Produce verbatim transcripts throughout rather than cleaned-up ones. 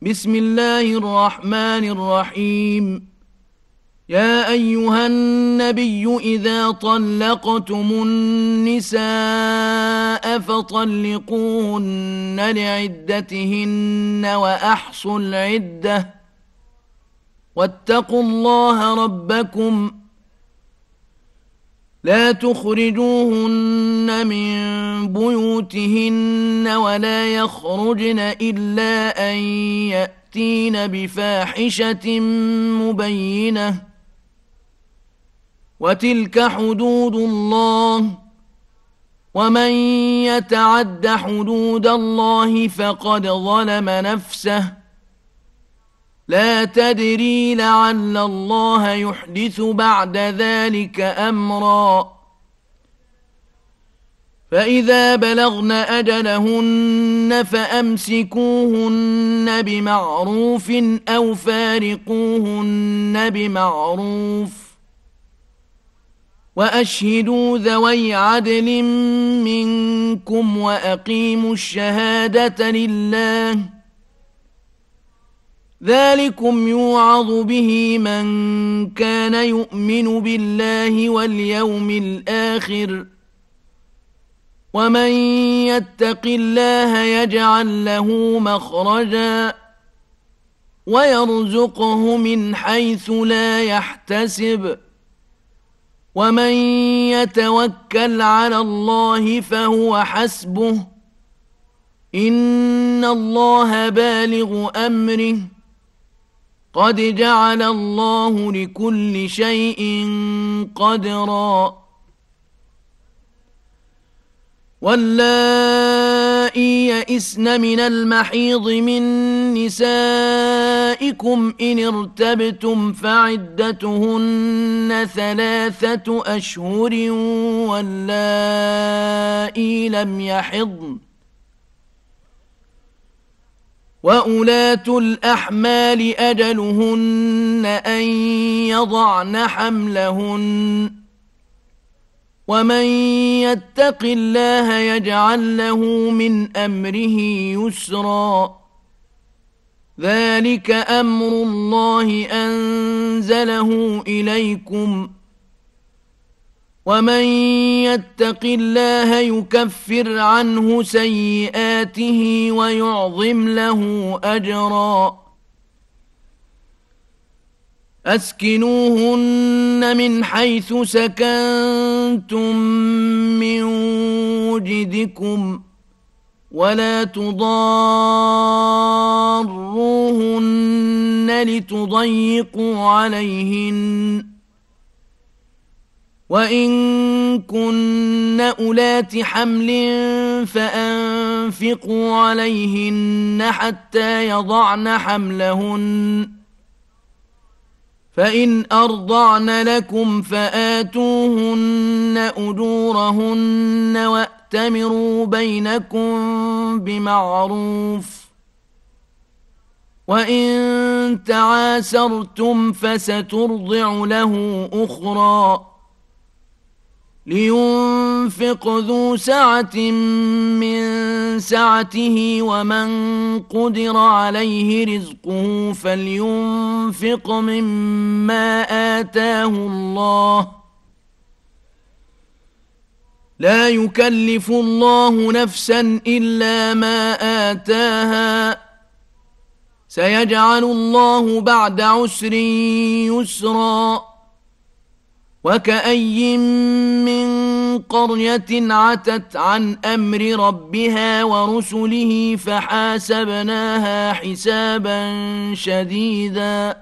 بسم الله الرحمن الرحيم. يا أيها النبي إذا طلقتم النساء فطلقوهن لعدتهن وأحصوا العدة واتقوا الله ربكم لا تخرجوهن من بيوتهن ولا يخرجن إلا أن يأتين بفاحشة مبينة وتلك حدود الله ومن يتعد حدود الله فقد ظلم نفسه لا تدري لعل الله يحدث بعد ذلك أمرا فإذا بلغن أجلهن فأمسكوهن بمعروف أو فارقوهن بمعروف وأشهدوا ذوي عدل منكم وأقيموا الشهادة لله ذلكم يوعظ به من كان يؤمن بالله واليوم الآخر ومن يتق الله يجعل له مخرجا ويرزقه من حيث لا يحتسب ومن يتوكل على الله فهو حسبه إن الله بالغ أمره قد جعل الله لكل شيء قدرا واللائي يئسن من المحيض من نسائكم إن ارتبتم فعدتهن ثلاثة أشهر واللائي لم يحضن وأولاة الأحمال أجلهن أن يضعن حملهن ومن يتق الله يجعل له من أمره يسرا ذلك أمر الله أنزله إليكم ومن يتق الله يكفر عنه سيئاته ويعظم له أجرا أسكنوهن من حيث سكنتم من وجدكم ولا تضاروهن لتضيقوا عليهن وإن كن أولات حمل فأنفقوا عليهن حتى يضعن حملهن فإن أرضعن لكم فآتوهن أجورهن وأتمروا بينكم بمعروف وإن تعاسرتم فسترضع له أخرى لينفق ذو سعة من سعته ومن قدر عليه رزقه فلينفق مما آتاه الله لا يكلف الله نفسا إلا ما آتاها سيجعل الله بعد عسر يسرا وكأي من قرية عتت عن أمر ربها ورسله فحاسبناها حسابا شديدا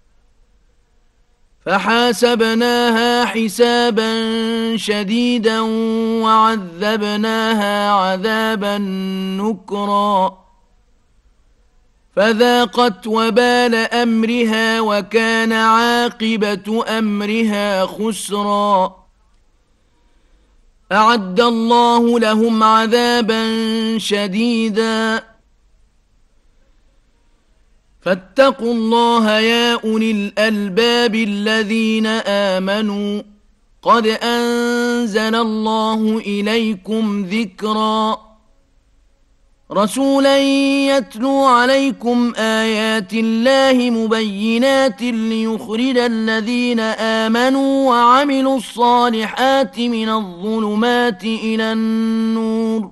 فحاسبناها حسابا شديدا وعذبناها عذابا نكرا فذاقت وبال أمرها وكان عاقبة أمرها خسرا أعد الله لهم عذابا شديدا فاتقوا الله يا أولي الألباب الذين آمنوا قد أنزل الله إليكم ذكرا رسولا يتلو عليكم آيات الله مبينات ليخرج الذين آمنوا وعملوا الصالحات من الظلمات إلى النور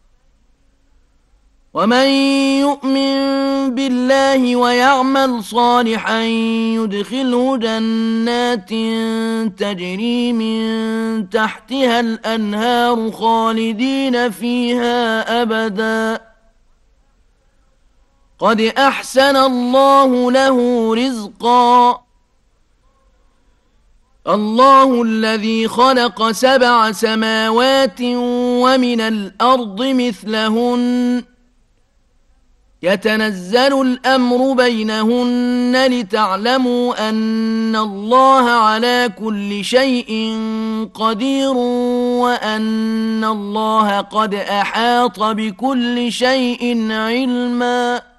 ومن يؤمن بالله ويعمل صالحا يدخله جنات تجري من تحتها الأنهار خالدين فيها أبدا قد أحسن الله له رزقا الله الذي خلق سبع سماوات ومن الأرض مثلهن يتنزل الأمر بينهن لتعلموا أن الله على كل شيء قدير وأن الله قد أحاط بكل شيء علما